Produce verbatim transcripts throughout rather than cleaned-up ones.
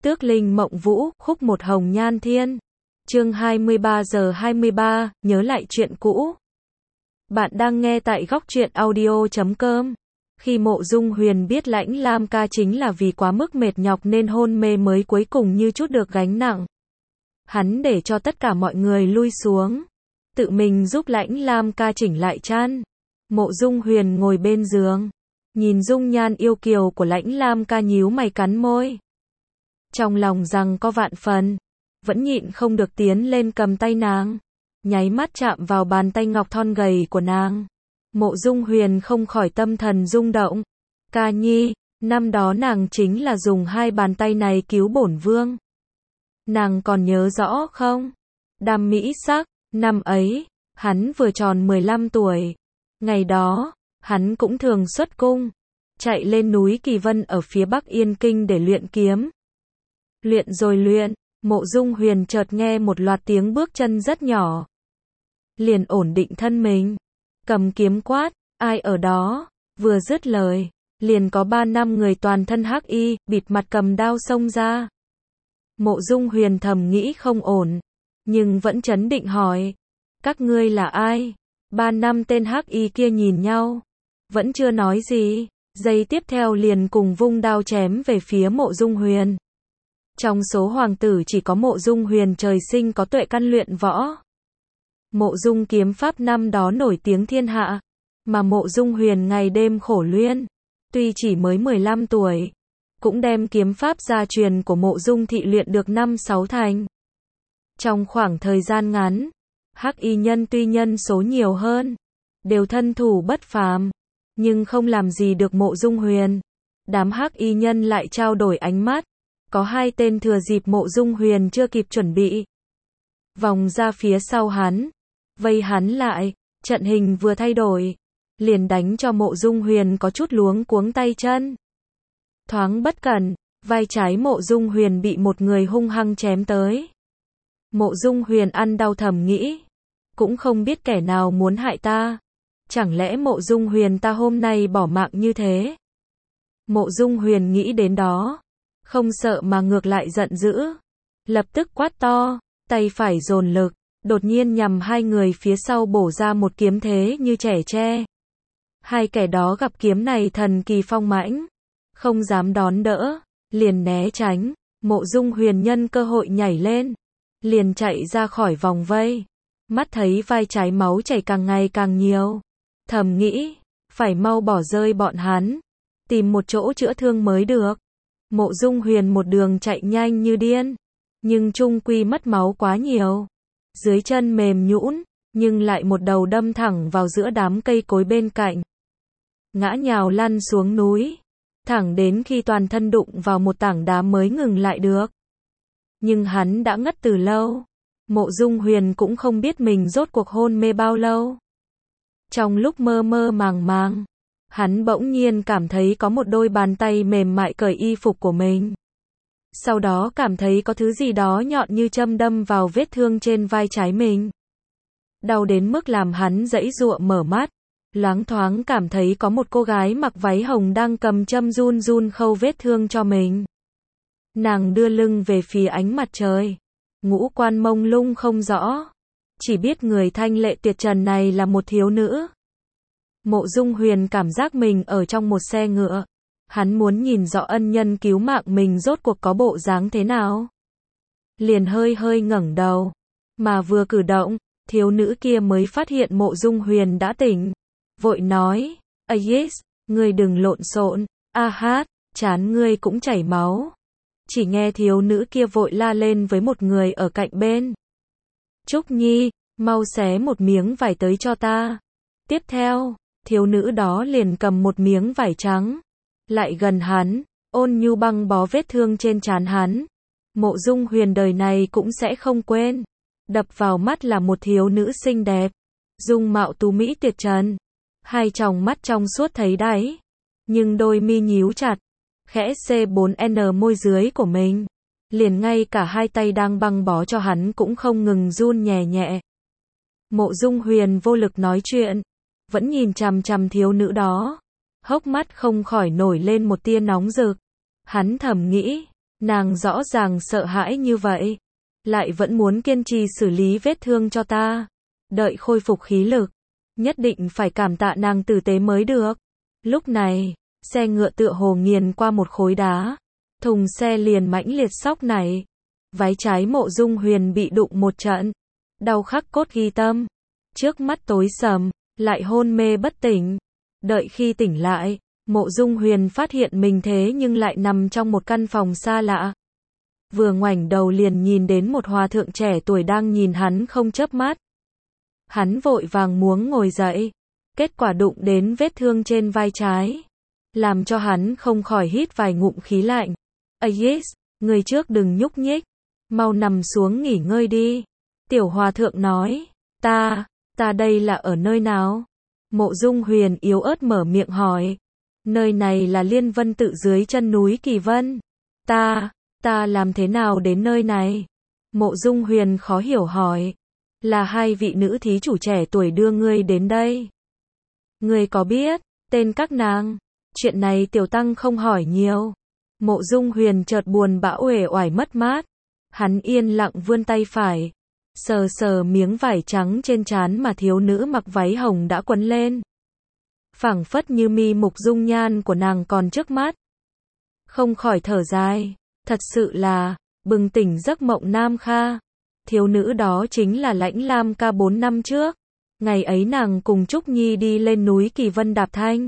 Tước Linh Mộng Vũ, khúc một Hồng Nhan Thiên. Chương hai mươi ba giờ hai mươi ba, nhớ lại chuyện cũ. Bạn đang nghe tại góc truyện audio chấm com. Khi Mộ Dung Huyền biết Lãnh Lam ca chính là vì quá mức mệt nhọc nên hôn mê mới cuối cùng như chút được gánh nặng. Hắn để cho tất cả mọi người lui xuống, tự mình giúp Lãnh Lam ca chỉnh lại chăn. Mộ Dung Huyền ngồi bên giường, nhìn dung nhan yêu kiều của Lãnh Lam ca nhíu mày cắn môi. Trong lòng rằng có vạn phần, vẫn nhịn không được tiến lên cầm tay nàng, nháy mắt chạm vào bàn tay ngọc thon gầy của nàng. Mộ Dung Huyền không khỏi tâm thần rung động. Ca nhi, năm đó nàng chính là dùng hai bàn tay này cứu bổn vương. Nàng còn nhớ rõ không? Đam mỹ sắc, năm ấy, hắn vừa tròn mười lăm tuổi. Ngày đó, hắn cũng thường xuất cung, chạy lên núi Kỳ Vân ở phía Bắc Yên Kinh để luyện kiếm. Luyện rồi luyện, Mộ Dung Huyền chợt nghe một loạt tiếng bước chân rất nhỏ. Liền ổn định thân mình, cầm kiếm quát, ai ở đó? Vừa dứt lời, liền có ba năm người toàn thân hắc y, bịt mặt cầm đao xông ra. Mộ Dung Huyền thầm nghĩ không ổn, nhưng vẫn trấn định hỏi, các ngươi là ai? Ba năm tên hắc y kia nhìn nhau, vẫn chưa nói gì, giây tiếp theo liền cùng vung đao chém về phía Mộ Dung Huyền. Trong số hoàng tử chỉ có Mộ Dung Huyền trời sinh có tuệ căn luyện võ. Mộ Dung kiếm pháp năm đó nổi tiếng thiên hạ, mà Mộ Dung Huyền ngày đêm khổ luyện, tuy chỉ mới mười lăm tuổi, cũng đem kiếm pháp gia truyền của Mộ Dung thị luyện được năm sáu thành. Trong khoảng thời gian ngắn, hắc y nhân tuy nhân số nhiều hơn, đều thân thủ bất phàm, nhưng không làm gì được Mộ Dung Huyền. Đám hắc y nhân lại trao đổi ánh mắt, có hai tên thừa dịp Mộ Dung Huyền chưa kịp chuẩn bị, vòng ra phía sau hắn, vây hắn lại, trận hình vừa thay đổi, liền đánh cho Mộ Dung Huyền có chút luống cuống tay chân. Thoáng bất cẩn, vai trái Mộ Dung Huyền bị một người hung hăng chém tới. Mộ Dung Huyền ăn đau thầm nghĩ, cũng không biết kẻ nào muốn hại ta, chẳng lẽ Mộ Dung Huyền ta hôm nay bỏ mạng như thế? Mộ Dung Huyền nghĩ đến đó, không sợ mà ngược lại giận dữ, lập tức quát to, tay phải dồn lực, đột nhiên nhằm hai người phía sau bổ ra một kiếm thế như trẻ tre. Hai kẻ đó gặp kiếm này thần kỳ phong mãnh, không dám đón đỡ, liền né tránh. Mộ Dung Huyền nhân cơ hội nhảy lên, liền chạy ra khỏi vòng vây. Mắt thấy vai trái máu chảy càng ngày càng nhiều, thầm nghĩ, phải mau bỏ rơi bọn hắn, tìm một chỗ chữa thương mới được. Mộ Dung Huyền một đường chạy nhanh như điên, nhưng chung quy mất máu quá nhiều. Dưới chân mềm nhũn, nhưng lại một đầu đâm thẳng vào giữa đám cây cối bên cạnh. Ngã nhào lăn xuống núi, thẳng đến khi toàn thân đụng vào một tảng đá mới ngừng lại được. Nhưng hắn đã ngất từ lâu. Mộ Dung Huyền cũng không biết mình rốt cuộc hôn mê bao lâu. Trong lúc mơ mơ màng màng, hắn bỗng nhiên cảm thấy có một đôi bàn tay mềm mại cởi y phục của mình. Sau đó cảm thấy có thứ gì đó nhọn như châm đâm vào vết thương trên vai trái mình. Đau đến mức làm hắn giãy giụa mở mắt, loáng thoáng cảm thấy có một cô gái mặc váy hồng đang cầm châm run run khâu vết thương cho mình. Nàng đưa lưng về phía ánh mặt trời, ngũ quan mông lung không rõ, chỉ biết người thanh lệ tuyệt trần này là một thiếu nữ. Mộ Dung Huyền cảm giác mình ở trong một xe ngựa. Hắn muốn nhìn rõ ân nhân cứu mạng mình rốt cuộc có bộ dáng thế nào. Liền hơi hơi ngẩng đầu, mà vừa cử động, thiếu nữ kia mới phát hiện Mộ Dung Huyền đã tỉnh. Vội nói, "A yes, ngươi đừng lộn xộn, a hát, trán ngươi cũng chảy máu." Chỉ nghe thiếu nữ kia vội la lên với một người ở cạnh bên. "Trúc Nhi, mau xé một miếng vải tới cho ta." Tiếp theo, thiếu nữ đó liền cầm một miếng vải trắng, lại gần hắn, ôn nhu băng bó vết thương trên trán hắn. Mộ Dung Huyền đời này cũng sẽ không quên. Đập vào mắt là một thiếu nữ xinh đẹp, dung mạo tú mỹ tuyệt trần, hai tròng mắt trong suốt thấy đáy, nhưng đôi mi nhíu chặt, khẽ xê bốn en môi dưới của mình, liền ngay cả hai tay đang băng bó cho hắn cũng không ngừng run nhẹ nhẹ. Mộ Dung Huyền vô lực nói chuyện, vẫn nhìn chằm chằm thiếu nữ đó. Hốc mắt không khỏi nổi lên một tia nóng rực. Hắn thầm nghĩ, Nàng rõ ràng sợ hãi như vậy, lại vẫn muốn kiên trì xử lý vết thương cho ta. Đợi khôi phục khí lực, nhất định phải cảm tạ nàng tử tế mới được. Lúc này, xe ngựa tựa hồ nghiền qua một khối đá. Thùng xe liền mãnh liệt sóc này. Váy trái Mộ Dung Huyền bị đụng một trận. Đau khắc cốt ghi tâm. Trước mắt tối sầm, lại hôn mê bất tỉnh. Đợi khi tỉnh lại, Mộ Dung Huyền phát hiện mình thế nhưng lại nằm trong một căn phòng xa lạ. Vừa ngoảnh đầu liền nhìn đến một hòa thượng trẻ tuổi đang nhìn hắn không chớp mắt. Hắn vội vàng muốn ngồi dậy, kết quả đụng đến vết thương trên vai trái, làm cho hắn không khỏi hít vài ngụm khí lạnh. "Ayis, người trước đừng nhúc nhích, mau nằm xuống nghỉ ngơi đi." Tiểu hòa thượng nói. Ta, ta đây là ở nơi nào? Mộ Dung Huyền yếu ớt mở miệng hỏi. Nơi này là Liên Vân Tự dưới chân núi Kỳ Vân. Ta, ta làm thế nào đến nơi này? Mộ Dung Huyền khó hiểu hỏi. Là hai vị nữ thí chủ trẻ tuổi đưa ngươi đến đây. Ngươi có biết tên các nàng? Chuyện này tiểu tăng không hỏi nhiều. Mộ Dung Huyền chợt buồn bã uể oải mất mát. Hắn yên lặng vươn tay phải, sờ sờ miếng vải trắng trên trán mà thiếu nữ mặc váy hồng đã quấn lên. Phảng phất như mi mục dung nhan của nàng còn trước mắt. Không khỏi thở dài, thật sự là bừng tỉnh giấc mộng Nam Kha. Thiếu nữ đó chính là Lãnh Lam ca bốn năm trước. Ngày ấy nàng cùng Trúc Nhi đi lên núi Kỳ Vân đạp thanh.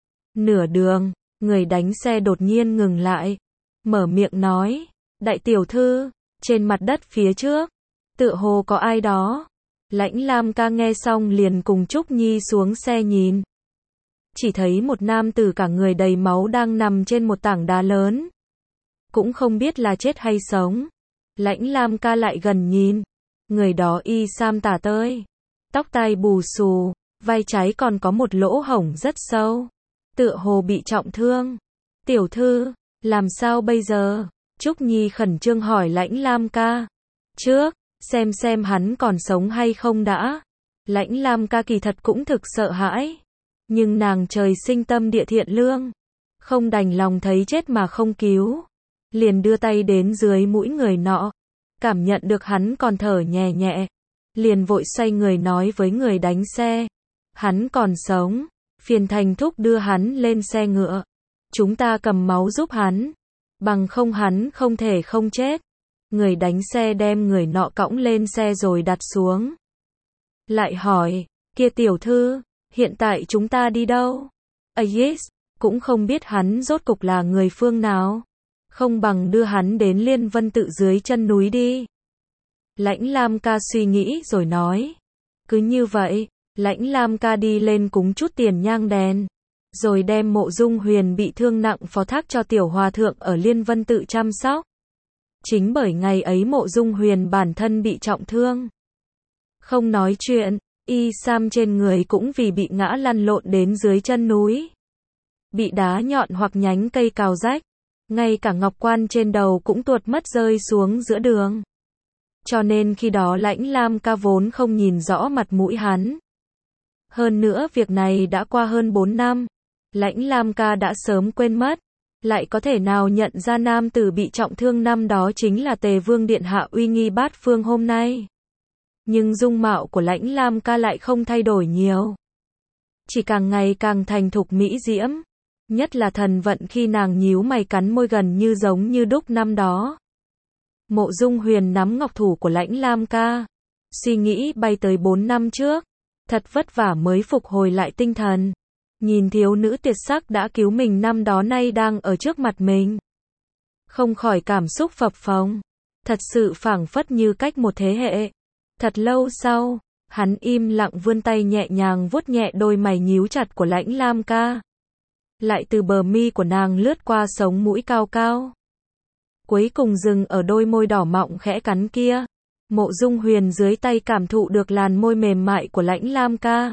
Nửa đường, người đánh xe đột nhiên ngừng lại, mở miệng nói, đại tiểu thư, trên mặt đất phía trước, tựa hồ có ai đó. Lãnh Lam ca nghe xong liền cùng Trúc Nhi xuống xe nhìn. Chỉ thấy một nam tử cả người đầy máu đang nằm trên một tảng đá lớn. Cũng không biết là chết hay sống. Lãnh Lam ca lại gần nhìn. Người đó y sam tả tơi, tóc tai bù xù, vai trái còn có một lỗ hổng rất sâu, tựa hồ bị trọng thương. Tiểu thư, làm sao bây giờ? Trúc Nhi khẩn trương hỏi Lãnh Lam ca. Trước, xem xem hắn còn sống hay không đã. Lãnh Lam ca kỳ thật cũng thực sợ hãi. Nhưng nàng trời sinh tâm địa thiện lương, không đành lòng thấy chết mà không cứu. Liền đưa tay đến dưới mũi người nọ, cảm nhận được hắn còn thở nhẹ nhẹ. Liền vội xoay người nói với người đánh xe. Hắn còn sống, phiền thành thúc đưa hắn lên xe ngựa. Chúng ta cầm máu giúp hắn, bằng không hắn không thể không chết. Người đánh xe đem người nọ cõng lên xe rồi đặt xuống. Lại hỏi, kia tiểu thư, hiện tại chúng ta đi đâu? Ayis, cũng không biết hắn rốt cục là người phương nào. Không bằng đưa hắn đến Liên Vân Tự dưới chân núi đi. Lãnh Lam ca suy nghĩ rồi nói. Cứ như vậy, Lãnh Lam ca đi lên cúng chút tiền nhang đèn, rồi đem Mộ Dung Huyền bị thương nặng phó thác cho tiểu hòa thượng ở Liên Vân Tự chăm sóc. Chính bởi ngày ấy Mộ Dung Huyền bản thân bị trọng thương, không nói chuyện, y sam trên người cũng vì bị ngã lăn lộn đến dưới chân núi, bị đá nhọn hoặc nhánh cây cào rách, ngay cả ngọc quan trên đầu cũng tuột mất rơi xuống giữa đường. Cho nên khi đó Lãnh Lam ca vốn không nhìn rõ mặt mũi hắn. Hơn nữa việc này đã qua hơn bốn năm, Lãnh Lam ca đã sớm quên mất, lại có thể nào nhận ra nam tử bị trọng thương năm đó chính là Tề Vương Điện Hạ uy nghi bát phương hôm nay. Nhưng dung mạo của Lãnh Lam ca lại không thay đổi nhiều, chỉ càng ngày càng thành thục mỹ diễm, nhất là thần vận khi nàng nhíu mày cắn môi gần như giống như đúc năm đó. Mộ Dung Huyền nắm ngọc thủ của Lãnh Lam ca, suy nghĩ bay tới bốn năm trước, thật vất vả mới phục hồi lại tinh thần. Nhìn thiếu nữ tuyệt sắc đã cứu mình năm đó nay đang ở trước mặt mình, không khỏi cảm xúc phập phồng, thật sự phảng phất như cách một thế hệ. Thật lâu sau, hắn im lặng vươn tay nhẹ nhàng vuốt nhẹ đôi mày nhíu chặt của Lãnh Lam ca, lại từ bờ mi của nàng lướt qua sống mũi cao cao, cuối cùng dừng ở đôi môi đỏ mọng khẽ cắn kia. Mộ Dung Huyền dưới tay cảm thụ được làn môi mềm mại của Lãnh Lam ca,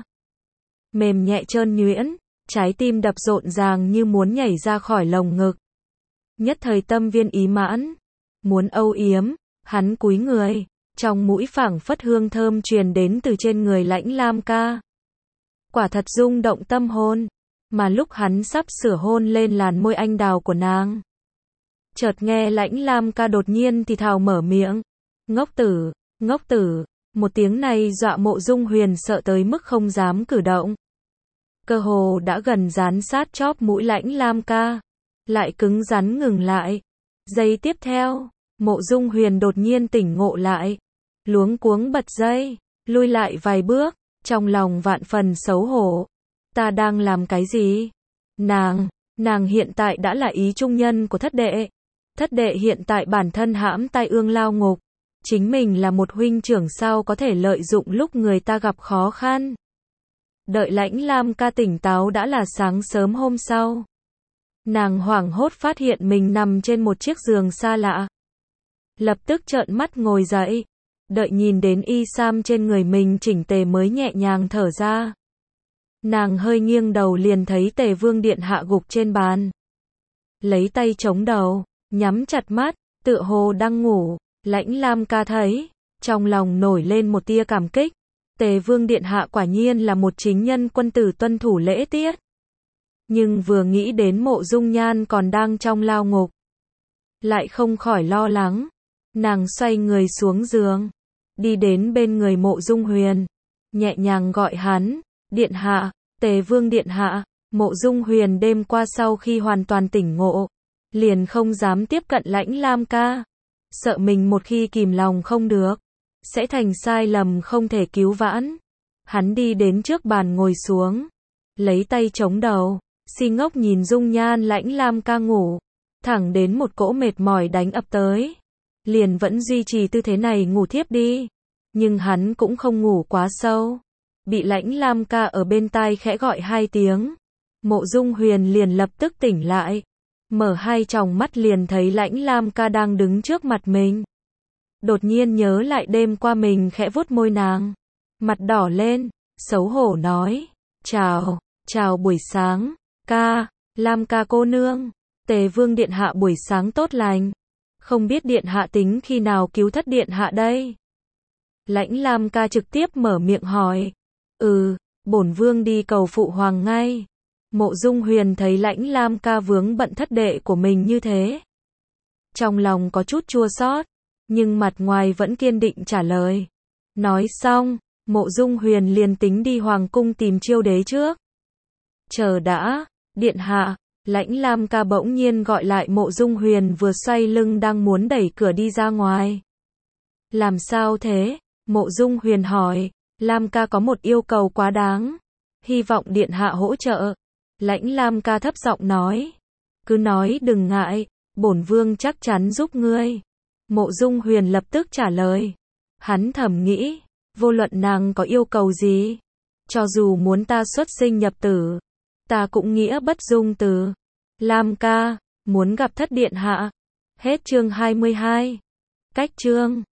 mềm nhẹ trơn nhuyễn, trái tim đập rộn ràng như muốn nhảy ra khỏi lồng ngực. Nhất thời tâm viên ý mãn, muốn âu yếm, hắn cúi người, trong mũi phảng phất hương thơm truyền đến từ trên người Lãnh Lam ca. Quả thật rung động tâm hồn, mà lúc hắn sắp sửa hôn lên làn môi anh đào của nàng, Chợt nghe Lãnh Lam ca đột nhiên thì thào mở miệng. Ngốc tử, ngốc tử, một tiếng này dọa Mộ Dung Huyền sợ tới mức không dám cử động. Cơ hồ đã gần dán sát chóp mũi Lãnh Lam ca, lại cứng rắn ngừng lại. Giây tiếp theo, Mộ Dung Huyền đột nhiên tỉnh ngộ lại, luống cuống bật dậy, lui lại vài bước, trong lòng vạn phần xấu hổ. Ta đang làm cái gì? Nàng, nàng hiện tại đã là ý trung nhân của thất đệ. Thất đệ hiện tại bản thân hãm tai ương lao ngục. Chính mình là một huynh trưởng sao có thể lợi dụng lúc người ta gặp khó khăn. Đợi Lãnh Lam ca tỉnh táo đã là sáng sớm hôm sau. Nàng hoảng hốt phát hiện mình nằm trên một chiếc giường xa lạ. Lập tức trợn mắt ngồi dậy. Đợi nhìn đến y sam trên người mình chỉnh tề mới nhẹ nhàng thở ra. Nàng hơi nghiêng đầu liền thấy Tề Vương điện hạ gục trên bàn. Lấy tay chống đầu, nhắm chặt mắt, tựa hồ đang ngủ. Lãnh Lam ca thấy, trong lòng nổi lên một tia cảm kích. Tề Vương điện hạ quả nhiên là một chính nhân quân tử tuân thủ lễ tiết. Nhưng vừa nghĩ đến Mộ Dung Nhan còn đang trong lao ngục, lại không khỏi lo lắng. Nàng xoay người xuống giường, đi đến bên người Mộ Dung Huyền, nhẹ nhàng gọi hắn, điện hạ, Tề Vương điện hạ. Mộ Dung Huyền đêm qua sau khi hoàn toàn tỉnh ngộ, liền không dám tiếp cận Lãnh Lam ca, sợ mình một khi kìm lòng không được, sẽ thành sai lầm không thể cứu vãn. Hắn đi đến trước bàn ngồi xuống, lấy tay chống đầu, si ngốc nhìn dung nhan Lãnh Lam ca ngủ, thẳng đến một cỗ mệt mỏi đánh ập tới, liền vẫn duy trì tư thế này ngủ thiếp đi. Nhưng hắn cũng không ngủ quá sâu, bị Lãnh Lam ca ở bên tai khẽ gọi hai tiếng, Mộ Dung Huyền liền lập tức tỉnh lại, mở hai tròng mắt liền thấy Lãnh Lam ca đang đứng trước mặt mình. Đột nhiên nhớ lại đêm qua mình khẽ vuốt môi nàng, mặt đỏ lên, xấu hổ nói, chào, chào buổi sáng, ca, Lam ca cô nương, Tề Vương điện hạ buổi sáng tốt lành, không biết điện hạ tính khi nào cứu thất điện hạ đây? Lãnh Lam ca trực tiếp mở miệng hỏi, ừ, bổn vương đi cầu phụ hoàng ngay. Mộ Dung Huyền thấy Lãnh Lam ca vướng bận thất đệ của mình như thế, trong lòng có chút chua xót, nhưng mặt ngoài vẫn kiên định trả lời. Nói xong, Mộ Dung Huyền liền tính đi hoàng cung tìm Chiêu đế trước. Chờ đã, điện hạ. Lãnh Lam ca bỗng nhiên gọi lại Mộ Dung Huyền vừa xoay lưng đang muốn đẩy cửa đi ra ngoài. Làm sao thế? Mộ Dung Huyền hỏi. Lam ca có một yêu cầu quá đáng, hy vọng điện hạ hỗ trợ. Lãnh Lam ca thấp giọng nói. Cứ nói đừng ngại, bổn vương chắc chắn giúp ngươi. Mộ Dung Huyền lập tức trả lời. Hắn thầm nghĩ, vô luận nàng có yêu cầu gì, cho dù muốn ta xuất sinh nhập tử, ta cũng nghĩa bất dung từ. Lam ca, muốn gặp thất điện hạ. Hết chương hai mươi hai. Cách chương